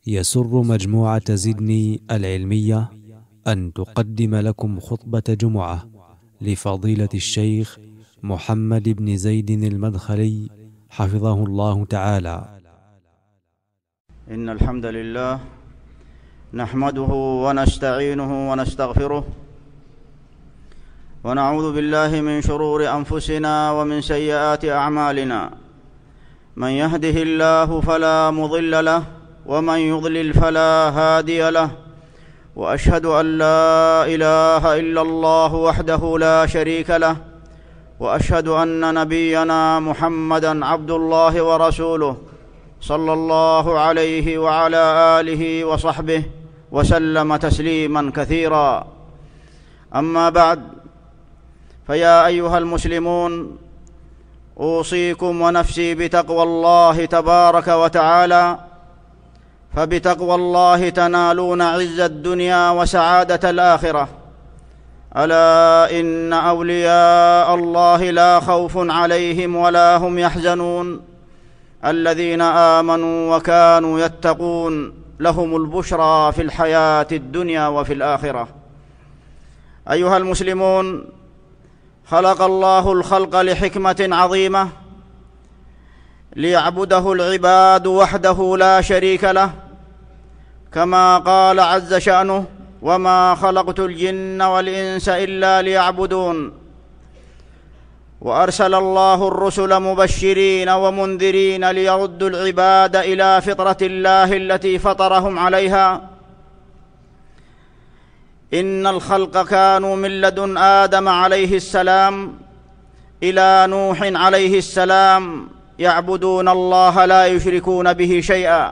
يسر مجموعة زدني العلمية أن تقدم لكم خطبة جمعة لفضيلة الشيخ محمد بن زيد المدخلي حفظه الله تعالى. إن الحمد لله نحمده ونستعينه ونستغفره ونعوذ بالله من شرور أنفسنا ومن سيئات أعمالنا. من يهده الله فلا مضل له ومن يضلل فلا هادي له، وأشهد أن لا إله إلا الله وحده لا شريك له، وأشهد أن نبينا محمدًا عبد الله ورسوله صلى الله عليه وعلى آله وصحبه وسلم تسليمًا كثيرًا. أما بعد، فيا أيها المسلمون، أوصيكم ونفسي بتقوى الله تبارك وتعالى، فبتقوى الله تنالون عز الدنيا وسعادة الآخرة. ألا إن أولياء الله لا خوف عليهم ولا هم يحزنون، الذين آمنوا وكانوا يتقون، لهم البشرى في الحياة الدنيا وفي الآخرة. أيها المسلمون، خلق الله الخلق لحكمة عظيمة، ليعبده العباد وحده لا شريك له، كما قال عز شأنه: وما خلقت الجن والإنس إلا ليعبدون. وأرسل الله الرسل مبشرين ومنذرين ليردوا العباد إلى فطرة الله التي فطرهم عليها. إن الخلق كانوا من لدن آدم عليه السلام إلى نوح عليه السلام يعبدون الله لا يشركون به شيئا،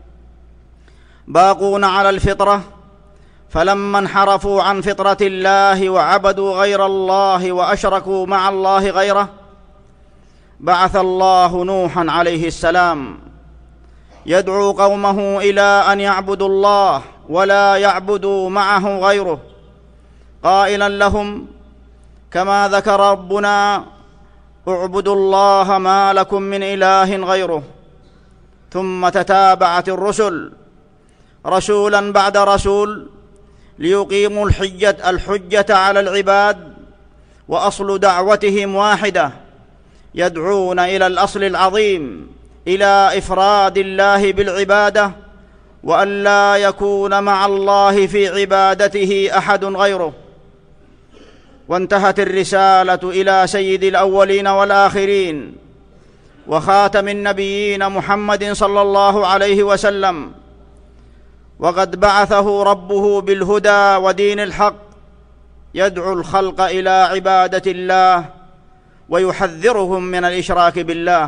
باقون على الفطرة. فلما انحرفوا عن فطرة الله وعبدوا غير الله وأشركوا مع الله غيره، بعث الله نوحا عليه السلام يدعو قومه إلى أن يعبدوا الله ولا يعبدوا معه غيره، قائلا لهم كما ذكر ربنا: اعبدوا الله ما لكم من إله غيره. ثم تتابعت الرسل رسولا بعد رسول ليقيموا الحجة على العباد، وأصل دعوتهم واحدة: يدعون إلى الأصل العظيم، إلى إفراد الله بالعبادة، وأن لا يكون مع الله في عبادته أحد غيره. وانتهت الرسالة إلى سيد الأولين والآخرين وخاتم النبيين محمد صلى الله عليه وسلم، وقد بعثه ربه بالهدى ودين الحق، يدعو الخلق إلى عبادة الله ويحذرهم من الإشراك بالله،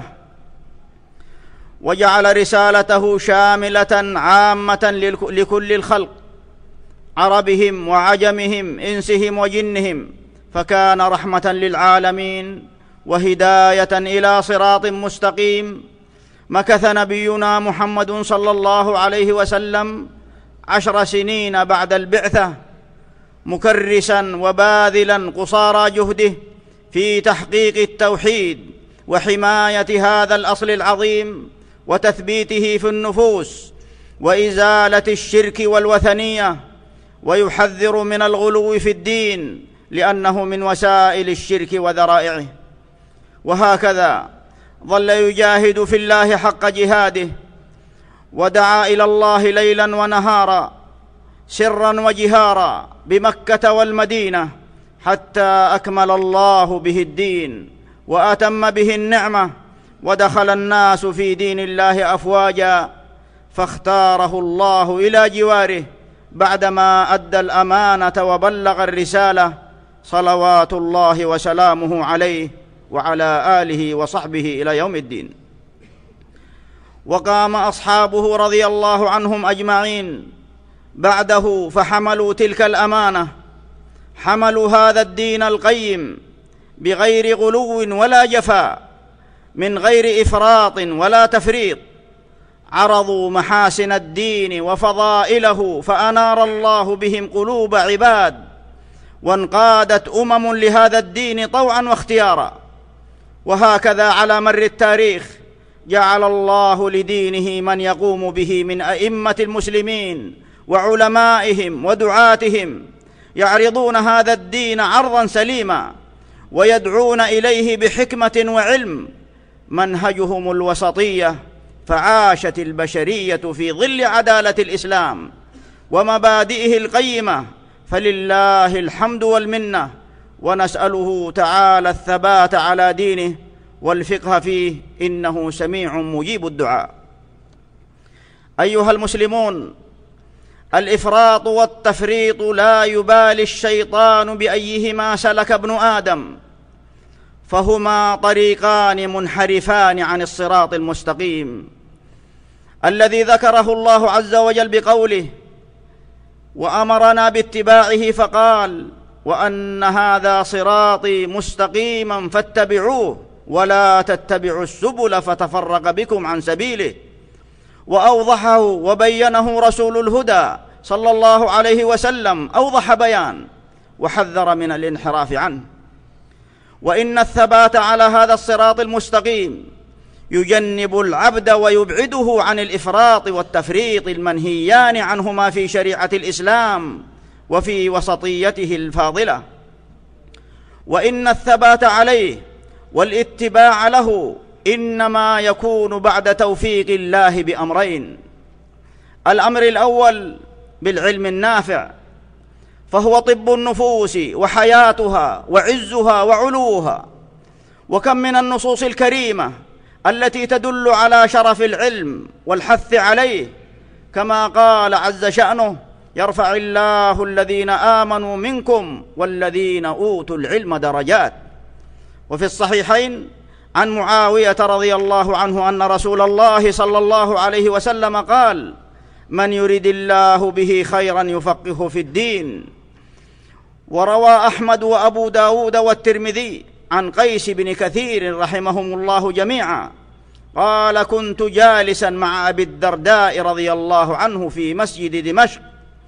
وجعل رسالته شاملة عامة لكل الخلق، عربهم وعجمهم، إنسهم وجنهم، فكان رحمة للعالمين وهداية إلى صراط مستقيم. مكث نبينا محمد صلى الله عليه وسلم 10 سنين بعد البعثة، مكرسا وباذلا قصارى جهده في تحقيق التوحيد وحماية هذا الأصل العظيم وتثبيته في النفوس وإزالة الشرك والوثنية، ويحذر من الغلو في الدين لأنه من وسائل الشرك وذرائعه. وهكذا ظل يجاهد في الله حق جهاده، ودعا إلى الله ليلا ونهارا، سرا وجهارا، بمكة والمدينة، حتى أكمل الله به الدين وأتم به النعمة، ودخل الناس في دين الله أفواجا، فاختاره الله إلى جواره بعدما أدى الأمانة وبلغ الرسالة، صلوات الله وسلامه عليه وعلى آله وصحبه إلى يوم الدين. وقام أصحابه رضي الله عنهم أجمعين بعده فحملوا تلك الأمانة، حملوا هذا الدين القيم بغير غلو ولا جفاء، من غير إفراط ولا تفريط، عرضوا محاسن الدين وفضائله، فأنار الله بهم قلوب عباد، وانقادت لهذا الدين طوعا واختيارا. وهكذا على مر التاريخ جعل الله لدينه من يقوم به من أئمة المسلمين وعلمائهم ودعاتهم، يعرضون هذا الدين عرضا سليما ويدعون إليه بحكمة وعلم، منهجهم الوسطية، فعاشت البشرية في ظل عدالة الإسلام ومبادئه القيمة، فلله الحمد والمنة، ونسأله تعالى الثبات على دينه والفقه فيه، إنه سميع مجيب الدعاء. أيها المسلمون، الإفراط والتفريط لا يبالي الشيطان بأيهما سلك ابن آدم، فهما طريقان منحرفان عن الصراط المستقيم الذي ذكره الله عز وجل بقوله: وأمرنا باتباعه فقال: وأن هذا صراطي مستقيما فاتبعوه ولا تتبعوا السبل فتفرق بكم عن سبيله. وأوضحه وبينه رسول الهدى صلى الله عليه وسلم أوضح بيان، وحذر من الانحراف عنه. وإن الثبات على هذا الصراط المستقيم يجنب العبد ويبعده عن الإفراط والتفريط المنهيان عنهما في شريعة الإسلام وفي وسطيته الفاضلة. وإن الثبات عليه والاتباع له إنما يكون بعد توفيق الله بأمرين: الأمر الأول بالعلم النافع، فهو طب النفوس وحياتها وعزها وعلوها، وكم من النصوص الكريمة التي تدل على شرف العلم والحث عليه، كما قال عز شأنه: يرفع الله الذين آمنوا منكم والذين أوتوا العلم درجات. وفي الصحيحين عن معاوية رضي الله عنه أن رسول الله صلى الله عليه وسلم قال: من يرد الله به خيرا يفقهه في الدين. وروى أحمد وأبو داود والترمذي عن قيس بن كثير رحمهم الله جميعا قال: كنت جالسا مع أبي الدرداء رضي الله عنه في مسجد دمشق،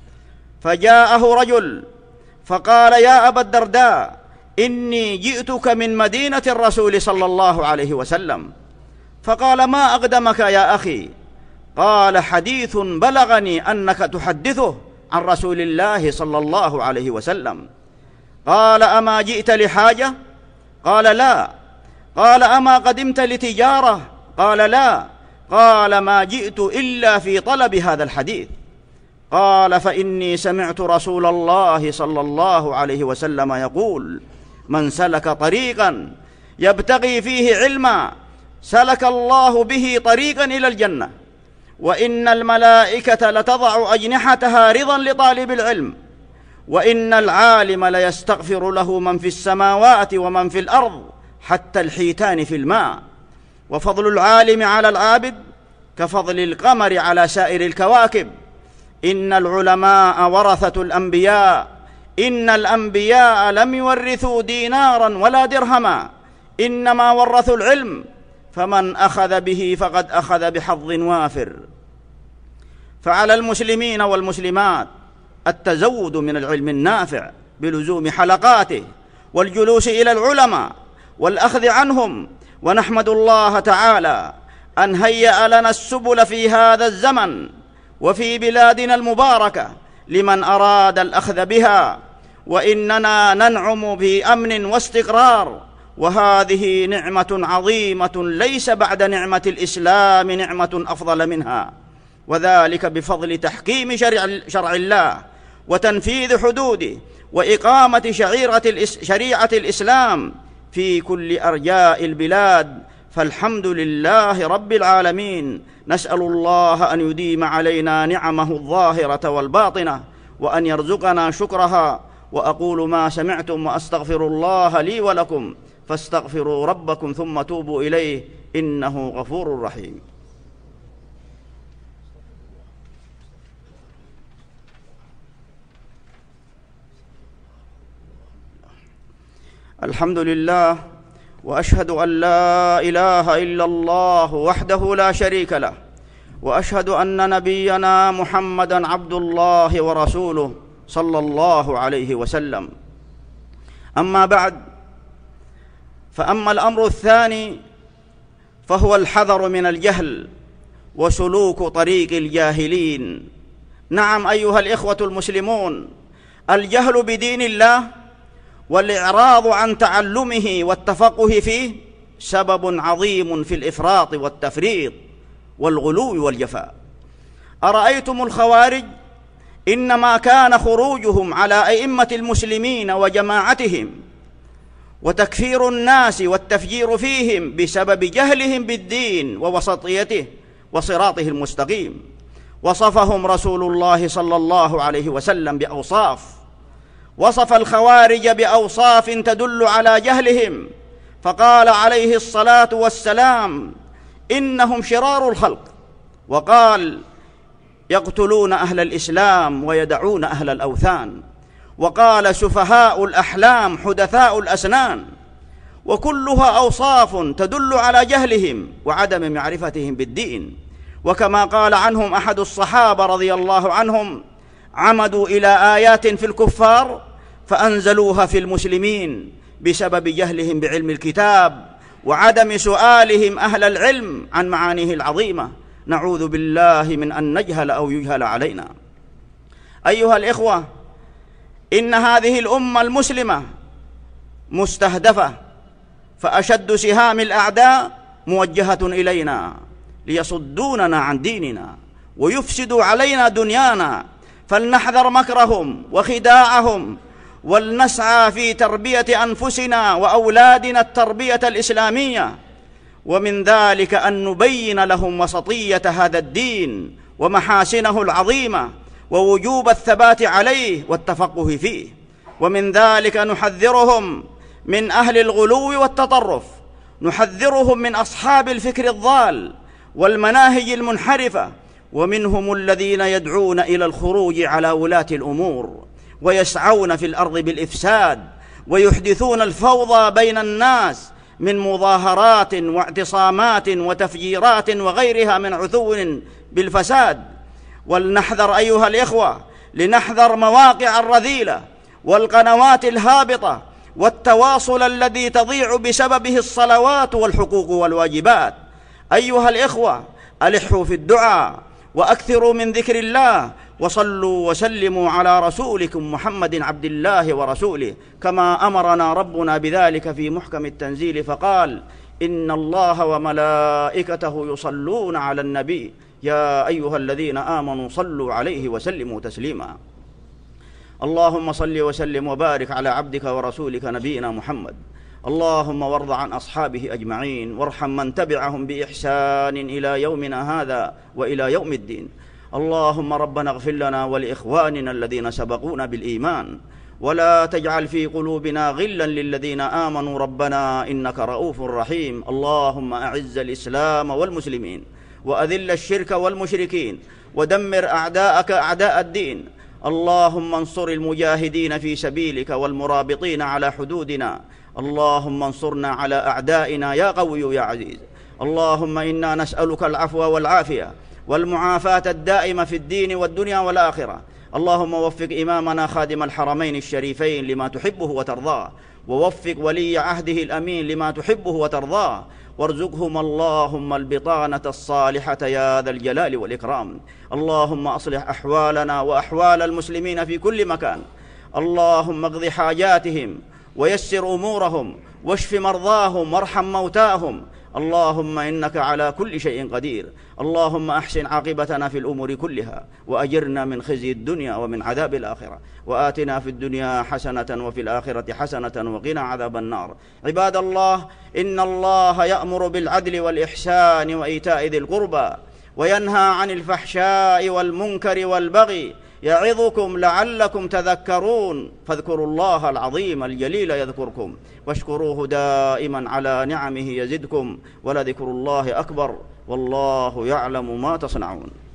فجاءه رجل فقال: يا أبا الدرداء، إني جئتك من مدينة الرسول صلى الله عليه وسلم. فقال: ما أقدمك يا أخي؟ قال: حديث بلغني أنك تحدثه عن رسول الله صلى الله عليه وسلم. قال: أما جئت لحاجة؟ قال: لا. قال: أما قدمت لتجارة؟ قال: لا. قال: ما جئت إلا في طلب هذا الحديث. قال: فإني سمعت رسول الله صلى الله عليه وسلم يقول: من سلك طريقا يبتغي فيه علما سلك الله به طريقا إلى الجنة، وإن الملائكة لتضع أجنحتها رضا لطالب العلم، وإن العالم ليستغفر له من في السماوات ومن في الأرض حتى الحيتان في الماء. وفضل العالم على العابد كفضل القمر على سائر الكواكب. إن العلماء ورثة الأنبياء، إن الأنبياء لم يورثوا دينارا ولا درهما، إنما ورثوا العلم، فمن أخذ به فقد أخذ بحظ وافر. فعلى المسلمين والمسلمات التزود من العلم النافع بلزوم حلقاته والجلوس إلى العلماء والأخذ عنهم، ونحمد الله تعالى أن هيأ لنا السبل في هذا الزمن وفي بلادنا المباركة لمن أراد الأخذ بها، وإننا ننعم بأمن واستقرار، وهذه نعمة عظيمة ليس بعد نعمة الإسلام نعمة أفضل منها، وذلك بفضل تحكيم شرع الله وتنفيذ حدوده وإقامة شريعة الإسلام في كل أرجاء البلاد. فالحمد لله رب العالمين. نسأل الله أن يديم علينا نعمه الظاهرة والباطنة، وأن يرزقنا شكرها. وأقول ما سمعتم وأستغفر الله لي ولكم، فاستغفروا ربكم ثم توبوا إليه إنه غفور رحيم. الحمد لله، وأشهد أن لا إله إلا الله وحده لا شريك له، وأشهد أن نبينا محمدًا عبد الله ورسوله صلى الله عليه وسلم. أما بعد، فأما الأمر الثاني فهو الحذر من الجهل وسلوك طريق الجاهلين. نعم أيها الإخوة المسلمون، الجهل بدين الله والإعراض عن تعلمه والتفقه فيه سبب عظيم في الإفراط والتفريط والغلو والجفاء. أرأيتم الخوارج إنما كان خروجهم على أئمة المسلمين وجماعتهم وتكفير الناس والتفجير فيهم بسبب جهلهم بالدين ووسطيته وصراطه المستقيم. وصفهم رسول الله صلى الله عليه وسلم بأوصاف، وصف الخوارج بأوصاف تدل على جهلهم، فقال عليه الصلاة والسلام: إنهم شرار الخلق، وقال: يقتلون أهل الإسلام ويدعون أهل الأوثان، وقال: سفهاء الأحلام حدثاء الأسنان. وكلها أوصاف تدل على جهلهم وعدم معرفتهم بالدين. وكما قال عنهم أحد الصحابة رضي الله عنهم: عمدوا إلى آيات في الكفار فأنزلوها في المسلمين بسبب جهلهم بعلم الكتاب وعدم سؤالهم أهل العلم عن معانيه العظيمة. نعوذ بالله من أن نجهل أو يجهل علينا. أيها الإخوة، إن هذه الأمة المسلمة مستهدفة، فأشد سهام الأعداء موجهة إلينا ليصدوننا عن ديننا ويفسدوا علينا دنيانا، فلنحذر مكرهم وخداعهم، ولنسعى في تربية أنفسنا وأولادنا التربية الإسلامية. ومن ذلك أن نبين لهم وسطية هذا الدين ومحاسنه العظيمة ووجوب الثبات عليه والتفقه فيه. ومن ذلك نحذرهم من أهل الغلو والتطرف، نحذرهم من أصحاب الفكر الضال والمناهج المنحرفة، ومنهم الذين يدعون إلى الخروج على ولاة الأمور ويسعون في الأرض بالإفساد ويحدثون الفوضى بين الناس من مظاهرات واعتصامات وتفجيرات وغيرها من عثو بالفساد. ولنحذر أيها الإخوة، لنحذر مواقع الرذيلة والقنوات الهابطة والتواصل الذي تضيع بسببه الصلوات والحقوق والواجبات. أيها الإخوة، ألحوا في الدعاء وأكثروا من ذكر الله، وصلوا وسلموا على رسولكم محمد عبد الله ورسوله، كما أمرنا ربنا بذلك في محكم التنزيل، فقال: إن الله وملائكته يصلون على النبي يا أيها الذين آمنوا صلوا عليه وسلموا تسليما. اللهم صل وسلم وبارك على عبدك ورسولك نبينا محمد. اللهم وارض عن أصحابه أجمعين، وارحم من تبعهم بإحسان إلى يومنا هذا وإلى يوم الدين. اللهم ربنا اغفر لنا ولإخواننا الذين سبقونا بالإيمان، ولا تجعل في قلوبنا غلا للذين آمنوا ربنا إنك رؤوف رحيم. اللهم أعز الإسلام والمسلمين، وأذل الشرك والمشركين، ودمر أعداءك أعداء الدين. اللهم انصر المجاهدين في سبيلك والمرابطين على حدودنا. اللهم انصرنا على أعدائنا يا قوي يا عزيز. اللهم إنا نسألك العفو والعافية والمعافاة الدائمة في الدين والدنيا والآخرة. اللهم وفق إمامنا خادم الحرمين الشريفين لما تحبه وترضاه، ووفق ولي عهده الأمين لما تحبه وترضاه، وارزقهم اللهم البطانة الصالحة يا ذا الجلال والإكرام. اللهم أصلح أحوالنا وأحوال المسلمين في كل مكان. اللهم اقض حاجاتهم ويسر أمورهم واشف مرضاهم وارحم موتاهم. اللهم إنك على كل شيء قدير. اللهم أحسن عاقبتنا في الأمور كلها، وأجرنا من خزي الدنيا ومن عذاب الآخرة، وآتنا في الدنيا حسنة وفي الآخرة حسنة وقنا عذاب النار. عباد الله، إن الله يأمر بالعدل والإحسان وإيتاء ذي القربى، وينهى عن الفحشاء والمنكر والبغي، يعظكم لعلكم تذكرون. فاذكروا الله العظيم الجليل يذكركم، واشكروه دائما على نعمه يزدكم، ولذكر الله أكبر، والله يعلم ما تصنعون.